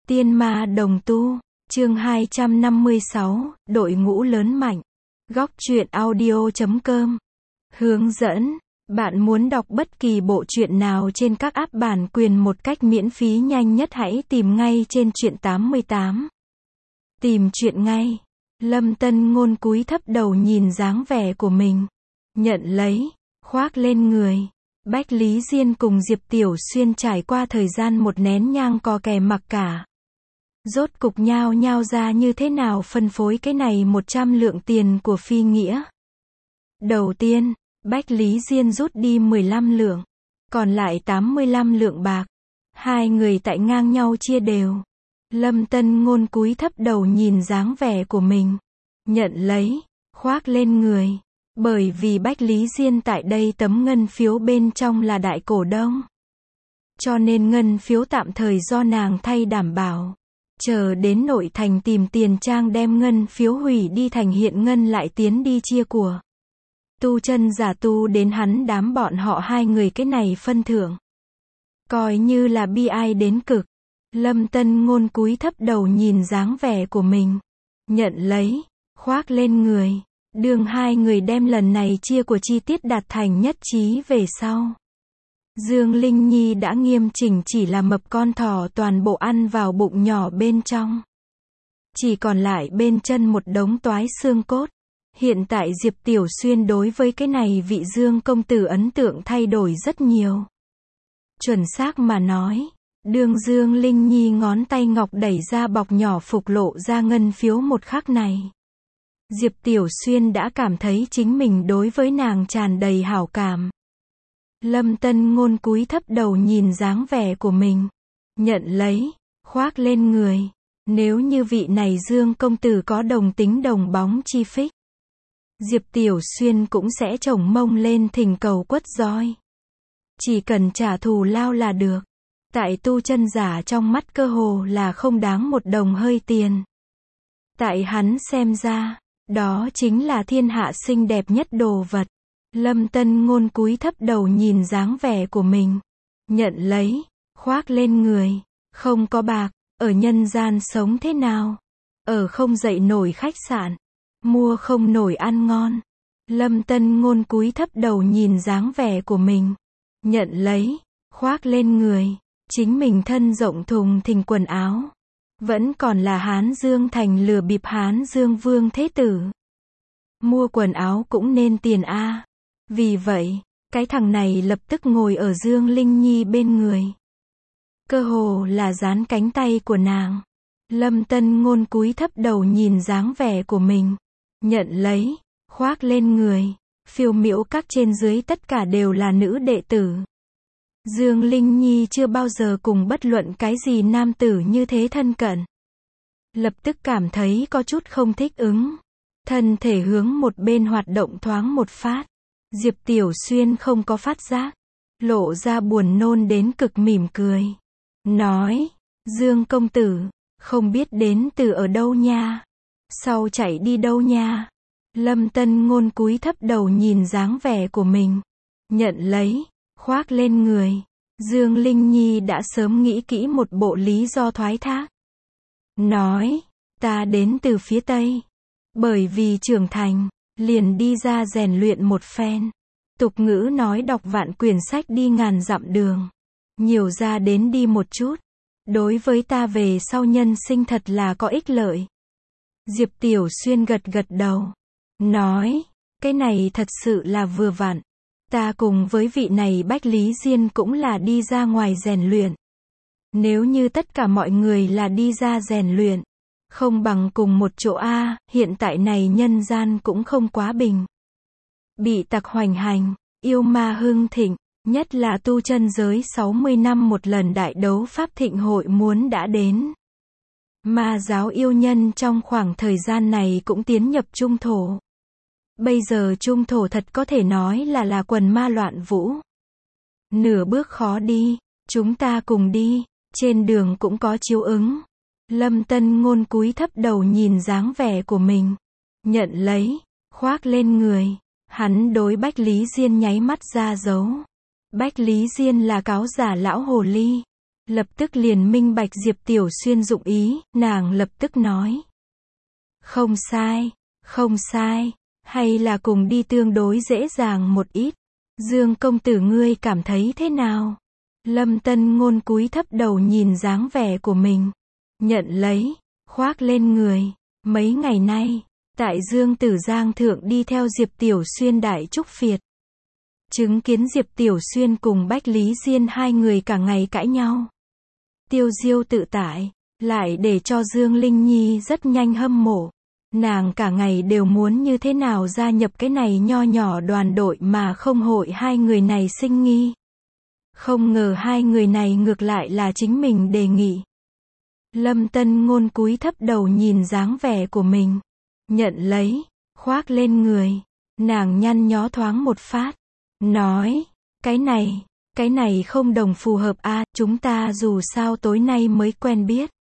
Tiên ma đồng tu, chương 256, đội ngũ lớn mạnh. Góc truyện audio.com. Hướng dẫn, bạn muốn đọc bất kỳ bộ truyện nào trên các app bản quyền một cách miễn phí nhanh nhất hãy tìm ngay trên truyện 88. Tìm truyện ngay. Lâm Tân Ngôn cúi thấp đầu nhìn dáng vẻ của mình. Nhận lấy, khoác lên người. Bách Lý Diên cùng Diệp Tiểu Xuyên trải qua thời gian một nén nhang co kè mặc cả. Rốt cục nhao nhao ra như thế nào phân phối cái này 100 lượng tiền của Phi Nghĩa. Đầu tiên, Bách Lý Diên rút đi 15 lượng, còn lại 85 lượng bạc. Hai người tại ngang nhau chia đều. Lâm Tân Ngôn cúi thấp đầu nhìn dáng vẻ của mình. Nhận lấy, khoác lên người. Bởi vì Bách Lý Diên tại đây tấm ngân phiếu bên trong là đại cổ đông. Cho nên ngân phiếu tạm thời do nàng thay đảm bảo. Chờ đến nội thành tìm tiền trang đem ngân phiếu hủy đi thành hiện ngân lại tiến đi chia của. Tu chân giả tu đến hắn đám bọn họ hai người cái này phân thưởng. Coi như là bi ai đến cực. Lâm Tân Ngôn cúi thấp đầu nhìn dáng vẻ của mình. Nhận lấy, khoác lên người. Đường hai người đem lần này chia của chi tiết đạt thành nhất trí về sau. Dương Linh Nhi đã nghiêm chỉnh chỉ là mập con thỏ toàn bộ ăn vào bụng nhỏ bên trong. Chỉ còn lại bên chân một đống toái xương cốt. Hiện tại Diệp Tiểu Xuyên đối với cái này vị Dương công tử ấn tượng thay đổi rất nhiều. Chuẩn xác mà nói, đường Dương Linh Nhi ngón tay ngọc đẩy ra bọc nhỏ phục lộ ra ngân phiếu một khắc này. Diệp Tiểu Xuyên đã cảm thấy chính mình đối với nàng tràn đầy hảo cảm. Lâm Tân Ngôn cúi thấp đầu nhìn dáng vẻ của mình. Nhận lấy, khoác lên người. Nếu như vị này Dương công tử có đồng tính đồng bóng chi phích, Diệp Tiểu Xuyên cũng sẽ chổng mông lên thỉnh cầu quất roi. Chỉ cần trả thù lao là được. Tại tu chân giả trong mắt cơ hồ là không đáng một đồng hơi tiền. Tại hắn xem ra, đó chính là thiên hạ xinh đẹp nhất đồ vật. Lâm Tân Ngôn cúi thấp đầu nhìn dáng vẻ của mình. Nhận lấy, khoác lên người. Không có bạc, ở nhân gian sống thế nào? Ở không dậy nổi khách sạn, mua không nổi ăn ngon. Lâm Tân Ngôn cúi thấp đầu nhìn dáng vẻ của mình. Nhận lấy, khoác lên người. Chính mình thân rộng thùng thình quần áo. Vẫn còn là Hán Dương thành lừa bịp Hán Dương Vương Thế Tử. Mua quần áo cũng nên tiền a. Vì vậy, cái thằng này lập tức ngồi ở Dương Linh Nhi bên người. Cơ hồ là dán cánh tay của nàng. Lâm Tân Ngôn cúi thấp đầu nhìn dáng vẻ của mình. Nhận lấy, khoác lên người. Phiêu miễu các trên dưới tất cả đều là nữ đệ tử. Dương Linh Nhi chưa bao giờ cùng bất luận cái gì nam tử như thế thân cận. Lập tức cảm thấy có chút không thích ứng. Thân thể hướng một bên hoạt động thoáng một phát. Diệp Tiểu Xuyên không có phát giác. Lộ ra buồn nôn đến cực mỉm cười. Nói, Dương công tử, không biết đến từ ở đâu nha. Sau chạy đi đâu nha. Lâm Tân Ngôn cúi thấp đầu nhìn dáng vẻ của mình. Nhận lấy, khoác lên người. Dương Linh Nhi đã sớm nghĩ kỹ một bộ lý do thoái thác. Nói, ta đến từ phía Tây. Bởi vì trưởng thành, liền đi ra rèn luyện một phen. Tục ngữ nói đọc vạn quyển sách đi ngàn dặm đường. Nhiều ra đến đi một chút. Đối với ta về sau nhân sinh thật là có ích lợi. Diệp Tiểu Xuyên gật gật đầu. Nói, cái này thật sự là vừa vặn. Ta cùng với vị này Bách Lý Diên cũng là đi ra ngoài rèn luyện. Nếu như tất cả mọi người là đi ra rèn luyện, không bằng cùng một chỗ a, hiện tại này nhân gian cũng không quá bình. Bị tặc hoành hành, yêu ma hưng thịnh, nhất là tu chân giới 60 năm một lần đại đấu pháp thịnh hội muốn đã đến. Ma giáo yêu nhân trong khoảng thời gian này cũng tiến nhập trung thổ. Bây giờ trung thổ thật có thể nói là quần ma loạn vũ. Nửa bước khó đi, chúng ta cùng đi, trên đường cũng có chiếu ứng. Lâm Tân Ngôn cúi thấp đầu nhìn dáng vẻ của mình. Nhận lấy, khoác lên người. Hắn đối Bách Lý Diên nháy mắt ra dấu. Bách Lý Diên là cáo giả lão hồ ly. lập tức liền minh bạch Diệp Tiểu Xuyên dụng ý, nàng lập tức nói. Không sai, không sai, hay là cùng đi tương đối dễ dàng một ít. Dương công tử ngươi cảm thấy thế nào? Lâm Tân Ngôn cúi thấp đầu nhìn dáng vẻ của mình. Nhận lấy, khoác lên người. Mấy ngày nay, tại Dương Tử Giang thượng đi theo Diệp Tiểu Xuyên đại trúc phiệt. Chứng kiến Diệp Tiểu Xuyên cùng Bách Lý Diên hai người cả ngày cãi nhau. Tiêu diêu tự tại, lại để cho Dương Linh Nhi rất nhanh hâm mộ. Nàng cả ngày đều muốn như thế nào gia nhập cái này nho nhỏ đoàn đội mà không hội hai người này sinh nghi. Không ngờ hai người này ngược lại là chính mình đề nghị. Lâm Tân Ngôn cúi thấp đầu nhìn dáng vẻ của mình. Nhận lấy, khoác lên người. Nàng nhăn nhó thoáng một phát. Nói, cái này không đồng phù hợp a, chúng ta dù sao tối nay mới quen biết.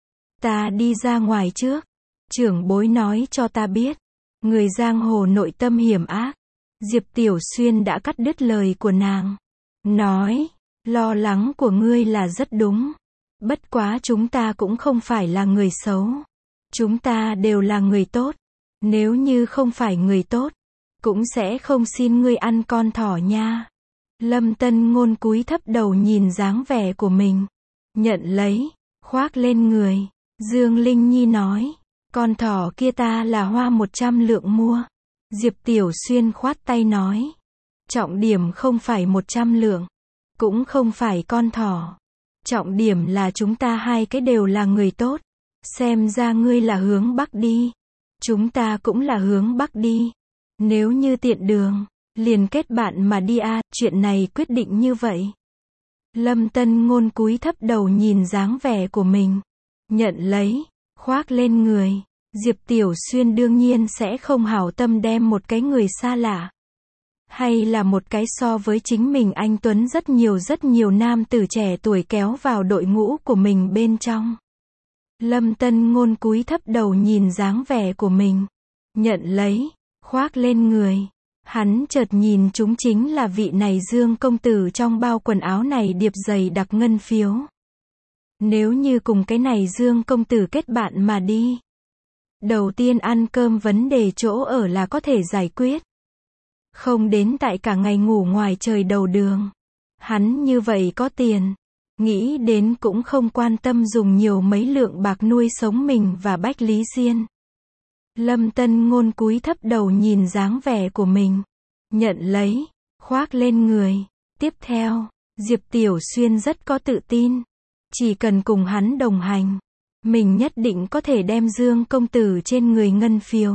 Ta đi ra ngoài trước. Trưởng bối nói cho ta biết. Người giang hồ nội tâm hiểm ác. Diệp Tiểu Xuyên đã cắt đứt lời của nàng. Nói, lo lắng của ngươi là rất đúng. Bất quá chúng ta cũng không phải là người xấu. Chúng ta đều là người tốt. Nếu như không phải người tốt, cũng sẽ không xin ngươi ăn con thỏ nha. Lâm Tân Ngôn cúi thấp đầu nhìn dáng vẻ của mình. Nhận lấy, khoác lên người. Dương Linh Nhi nói, con thỏ kia ta là hoa 100 lượng mua. Diệp Tiểu Xuyên khoát tay nói. Trọng điểm không phải 100 lượng. Cũng không phải con thỏ. Trọng điểm là chúng ta hai cái đều là người tốt. Xem ra ngươi là hướng Bắc đi. Chúng ta cũng là hướng Bắc đi. Nếu như tiện đường, liền kết bạn mà đi a, chuyện này quyết định như vậy. Lâm Tân Ngôn cúi thấp đầu nhìn dáng vẻ của mình. Nhận lấy, khoác lên người. Diệp Tiểu Xuyên đương nhiên sẽ không hảo tâm đem một cái người xa lạ. Hay là một cái so với chính mình anh tuấn rất nhiều nam tử trẻ tuổi kéo vào đội ngũ của mình bên trong. Lâm Tân Ngôn cúi thấp đầu nhìn dáng vẻ của mình. Nhận lấy, khoác lên người. Hắn chợt nhìn chúng chính là vị này Dương công tử trong bao quần áo này điệp dày đặc ngân phiếu. Nếu như cùng cái này Dương công tử kết bạn mà đi. Đầu tiên ăn cơm vấn đề chỗ ở là có thể giải quyết. Không đến tại cả ngày ngủ ngoài trời đầu đường. Hắn như vậy có tiền. Nghĩ đến cũng không quan tâm dùng nhiều mấy lượng bạc nuôi sống mình và Bách Lý Diên. Lâm Tân Ngôn cúi thấp đầu nhìn dáng vẻ của mình. Nhận lấy, khoác lên người. Tiếp theo, Diệp Tiểu Xuyên rất có tự tin. Chỉ cần cùng hắn đồng hành, mình nhất định có thể đem Dương công tử trên người ngân phiếu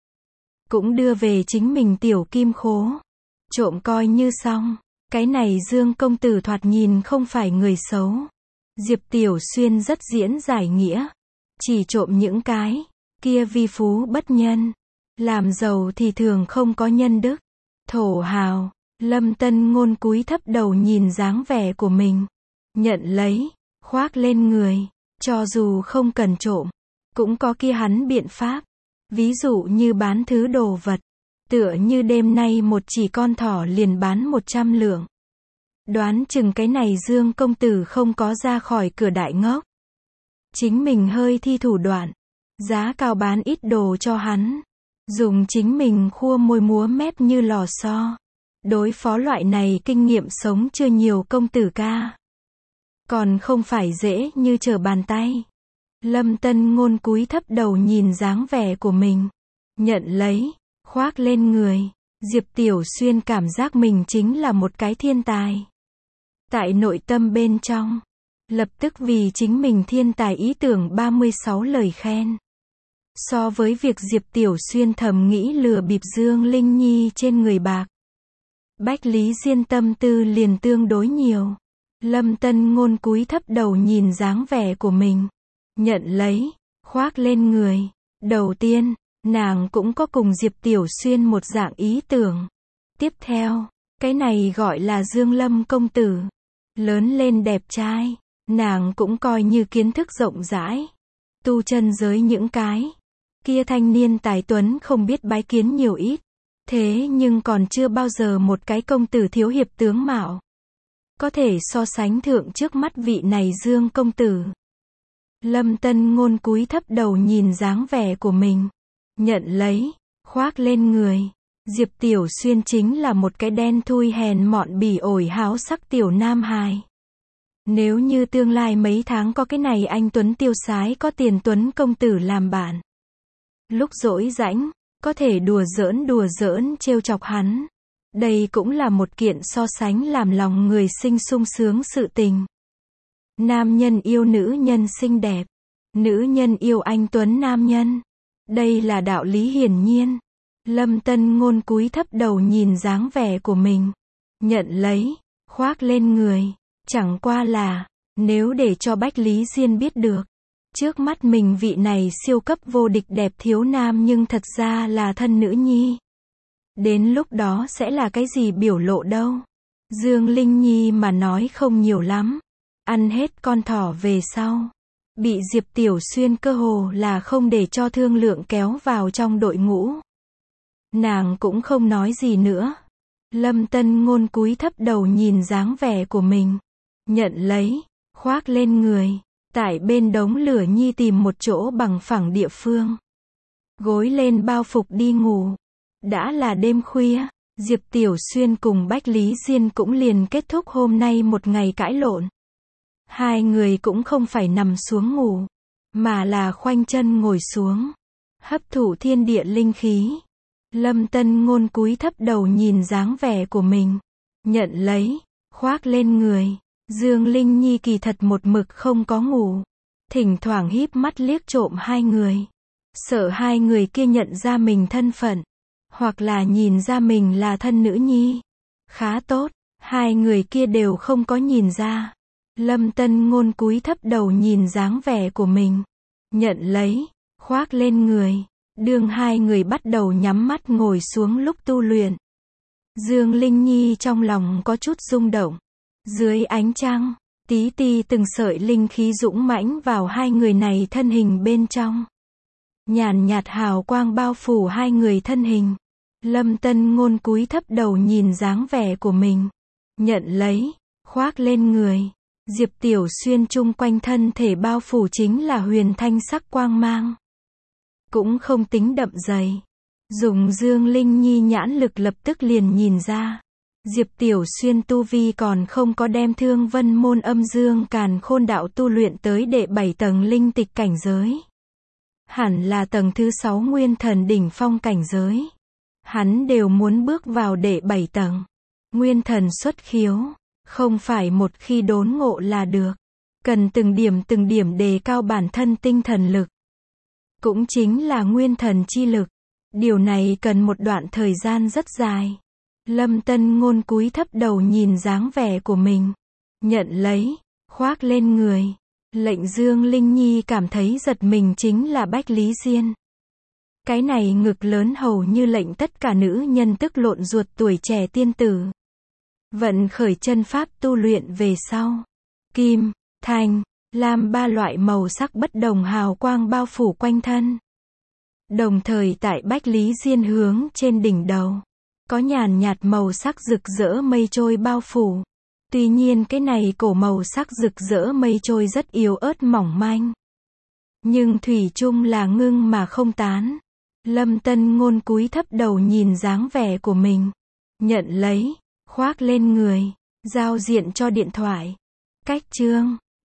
cũng đưa về chính mình tiểu kim khố. Trộm coi như xong. Cái này Dương công tử thoạt nhìn không phải người xấu. Diệp Tiểu Xuyên rất diễn giải nghĩa. Chỉ trộm những cái kia vi phú bất nhân. Làm giàu thì thường không có nhân đức. Thổ hào. Lâm Tân Ngôn cúi thấp đầu nhìn dáng vẻ của mình. Nhận lấy, khoác lên người. Cho dù không cần trộm, cũng có kia hắn biện pháp. Ví dụ như bán thứ đồ vật. Tựa như đêm nay một chỉ con thỏ liền bán 100 lượng. Đoán chừng cái này Dương công tử không có ra khỏi cửa đại ngốc. Chính mình hơi thi thủ đoạn. Giá cao bán ít đồ cho hắn. Dùng chính mình khua môi múa mép như lò xo. Đối phó loại này kinh nghiệm sống chưa nhiều công tử ca. Còn không phải dễ như trở bàn tay. Lâm Tân Ngôn cúi thấp đầu nhìn dáng vẻ của mình. Nhận lấy, khoác lên người. Diệp Tiểu Xuyên cảm giác mình chính là một cái thiên tài. Tại nội tâm bên trong, lập tức vì chính mình thiên tài ý tưởng 36 lời khen. So với việc Diệp Tiểu Xuyên thầm nghĩ lừa bịp Dương Linh Nhi trên người bạc, Bách Lý Diên tâm tư liền tương đối nhiều. Lâm Tân Ngôn cúi thấp đầu nhìn dáng vẻ của mình. Nhận lấy, khoác lên người. Đầu tiên, nàng cũng có cùng Diệp Tiểu Xuyên một dạng ý tưởng. Tiếp theo, cái này gọi là Dương Lâm công tử. Lớn lên đẹp trai, nàng cũng coi như kiến thức rộng rãi. Tu chân giới những cái kia thanh niên tài tuấn không biết bái kiến nhiều ít. Thế nhưng còn chưa bao giờ một cái công tử thiếu hiệp tướng mạo có thể so sánh thượng trước mắt vị này Dương công tử. Lâm Tân Ngôn cúi thấp đầu nhìn dáng vẻ của mình, nhận lấy, khoác lên người. Diệp Tiểu Xuyên chính là một cái đen thui hèn mọn bỉ ổi háo sắc tiểu nam hài. Nếu như tương lai mấy tháng có cái này anh tuấn tiêu sái có tiền tuấn công tử làm bạn, lúc rỗi rãnh, có thể đùa giỡn trêu chọc hắn. Đây cũng là một kiện so sánh làm lòng người sinh sung sướng sự tình. Nam nhân yêu nữ nhân xinh đẹp, nữ nhân yêu anh tuấn nam nhân. Đây là đạo lý hiển nhiên. Lâm Tân Ngôn cúi thấp đầu nhìn dáng vẻ của mình, nhận lấy, khoác lên người. Chẳng qua là, nếu để cho Bách Lý Diên biết được, trước mắt mình vị này siêu cấp vô địch đẹp thiếu nam nhưng thật ra là thân nữ nhi, đến lúc đó sẽ là cái gì biểu lộ đâu. Dương Linh Nhi mà nói không nhiều lắm, ăn hết con thỏ về sau, bị Diệp Tiểu Xuyên cơ hồ là không để cho thương lượng kéo vào trong đội ngũ. Nàng cũng không nói gì nữa. Lâm Tân Ngôn cúi thấp đầu nhìn dáng vẻ của mình, nhận lấy, khoác lên người, tại bên đống lửa nhi tìm một chỗ bằng phẳng địa phương, gối lên bao phục đi ngủ. Đã là đêm khuya, Diệp Tiểu Xuyên cùng Bách Lý Diên cũng liền kết thúc hôm nay một ngày cãi lộn. Hai người cũng không phải nằm xuống ngủ, mà là khoanh chân ngồi xuống, hấp thụ thiên địa linh khí. Lâm Tân Ngôn cúi thấp đầu nhìn dáng vẻ của mình, nhận lấy, khoác lên người. Dương Linh Nhi kỳ thật một mực không có ngủ, thỉnh thoảng híp mắt liếc trộm hai người, sợ hai người kia nhận ra mình thân phận, hoặc là nhìn ra mình là thân nữ nhi. Khá tốt, hai người kia đều không có nhìn ra. Lâm Tân Ngôn cúi thấp đầu nhìn dáng vẻ của mình, nhận lấy, khoác lên người. Đương hai người bắt đầu nhắm mắt ngồi xuống lúc tu luyện, Dương Linh Nhi trong lòng có chút rung động. Dưới ánh trăng, tí ti từng sợi linh khí dũng mãnh vào hai người này thân hình bên trong. Nhàn nhạt hào quang bao phủ hai người thân hình. Lâm Tân Ngôn cúi thấp đầu nhìn dáng vẻ của mình, nhận lấy, khoác lên người. Diệp Tiểu Xuyên chung quanh thân thể bao phủ chính là huyền thanh sắc quang mang, cũng không tính đậm dày. Dùng Dương Linh Nhi nhãn lực lập tức liền nhìn ra, Diệp Tiểu Xuyên tu vi còn không có đem Thương Vân môn âm dương càn khôn đạo tu luyện tới đệ 7 tầng linh tịch cảnh giới. Hẳn là tầng thứ 6 nguyên thần đỉnh phong cảnh giới. Hắn đều muốn bước vào đệ 7 tầng. Nguyên thần xuất khiếu, không phải một khi đốn ngộ là được. Cần từng điểm đề cao bản thân tinh thần lực. Cũng chính là nguyên thần chi lực. Điều này cần một đoạn thời gian rất dài. Lâm Tân Ngôn cúi thấp đầu nhìn dáng vẻ của mình, nhận lấy, khoác lên người. Lệnh Dương Linh Nhi cảm thấy giật mình chính là Bách Lý Diên. Cái này ngực lớn hầu như lệnh tất cả nữ nhân tức lộn ruột tuổi trẻ tiên tử. Vận khởi chân pháp tu luyện về sau, kim, thanh, lam ba loại màu sắc bất đồng hào quang bao phủ quanh thân. Đồng thời tại Bách Lý Diên hướng trên đỉnh đầu, có nhàn nhạt màu sắc rực rỡ mây trôi bao phủ. Tuy nhiên cái này cổ màu sắc rực rỡ mây trôi rất yếu ớt mỏng manh, nhưng thủy chung là ngưng mà không tán. Lâm Tân Ngôn cúi thấp đầu nhìn dáng vẻ của mình, nhận lấy, khoác lên người, giao diện cho điện thoại. Cách chương